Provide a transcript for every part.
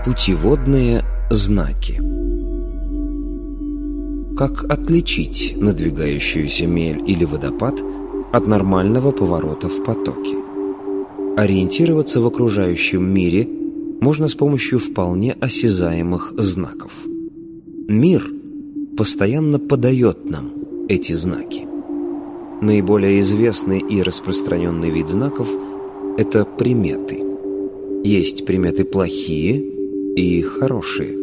Путеводные знаки. Как отличить надвигающуюся мель или водопад от нормального поворота в потоке? Ориентироваться в окружающем мире можно с помощью вполне осязаемых знаков. Мир постоянно подает нам эти знаки. Наиболее известный и распространенный вид знаков – это приметы. Есть приметы плохие и хорошие.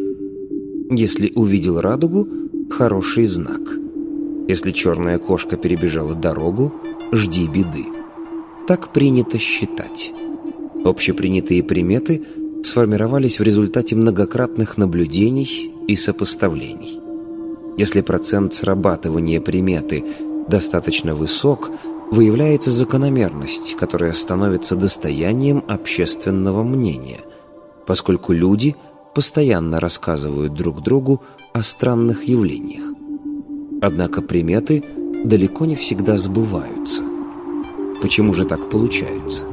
Если увидел радугу – хороший знак. Если черная кошка перебежала дорогу – жди беды. Так принято считать. Общепринятые приметы сформировались в результате многократных наблюдений и сопоставлений. Если процент срабатывания приметы достаточно высок, выявляется закономерность, которая становится достоянием общественного мнения, поскольку люди постоянно рассказывают друг другу о странных явлениях. Однако приметы далеко не всегда сбываются. Почему же так получается?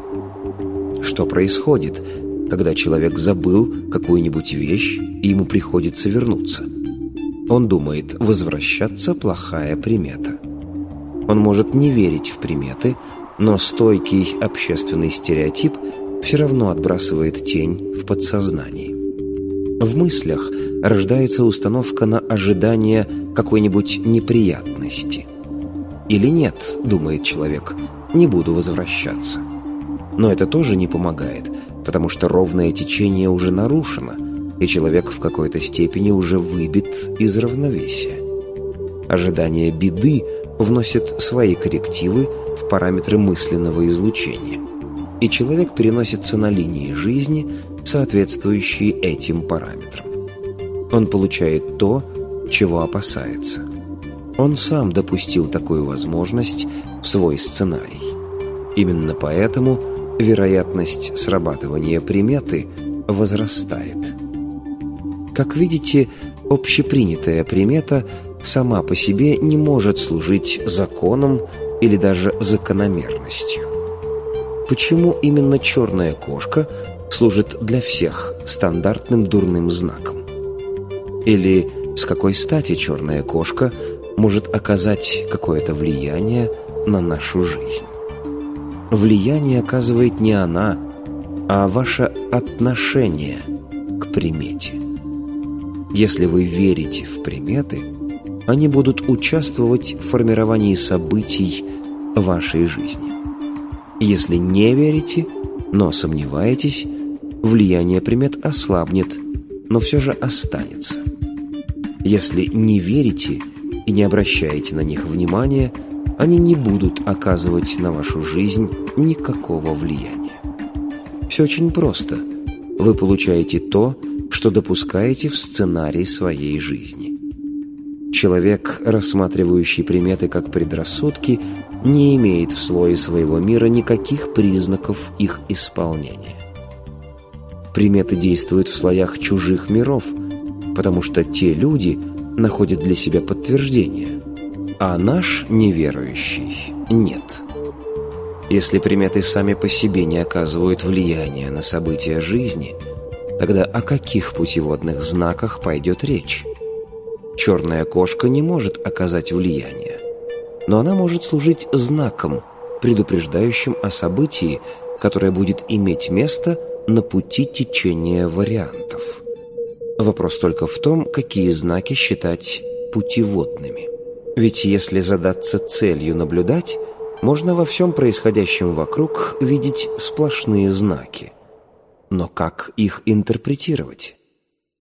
Что происходит, когда человек забыл какую-нибудь вещь, и ему приходится вернуться? Он думает, возвращаться – плохая примета. Он может не верить в приметы, но стойкий общественный стереотип все равно отбрасывает тень в подсознании. В мыслях рождается установка на ожидание какой-нибудь неприятности. Или нет, думает человек, не буду возвращаться. Но это тоже не помогает, потому что ровное течение уже нарушено, и человек в какой-то степени уже выбит из равновесия. Ожидание беды вносит свои коррективы в параметры мысленного излучения, и человек переносится на линии жизни, соответствующие этим параметрам. Он получает то, чего опасается. Он сам допустил такую возможность в свой сценарий. Именно поэтому вероятность срабатывания приметы возрастает. Как видите, общепринятая примета сама по себе не может служить законом или даже закономерностью. Почему именно черная кошка служит для всех стандартным дурным знаком? Или с какой стати черная кошка может оказать какое-то влияние на нашу жизнь? Влияние оказывает не она, а ваше отношение к примете. Если вы верите в приметы, они будут участвовать в формировании событий вашей жизни. Если не верите, но сомневаетесь, влияние примет ослабнет, но все же останется. Если не верите и не обращаете на них внимания, они не будут оказывать на вашу жизнь никакого влияния. Все очень просто. Вы получаете то, что допускаете в сценарий своей жизни. Человек, рассматривающий приметы как предрассудки, не имеет в слое своего мира никаких признаков их исполнения. Приметы действуют в слоях чужих миров, потому что те люди находят для себя подтверждение, а наш неверующий нет. Если приметы сами по себе не оказывают влияния на события жизни, тогда о каких путеводных знаках пойдет речь? Черная кошка не может оказать влияние, но она может служить знаком, предупреждающим о событии, которое будет иметь место на пути течения вариантов. Вопрос только в том, какие знаки считать путеводными. Ведь если задаться целью наблюдать, можно во всем происходящем вокруг видеть сплошные знаки. Но как их интерпретировать?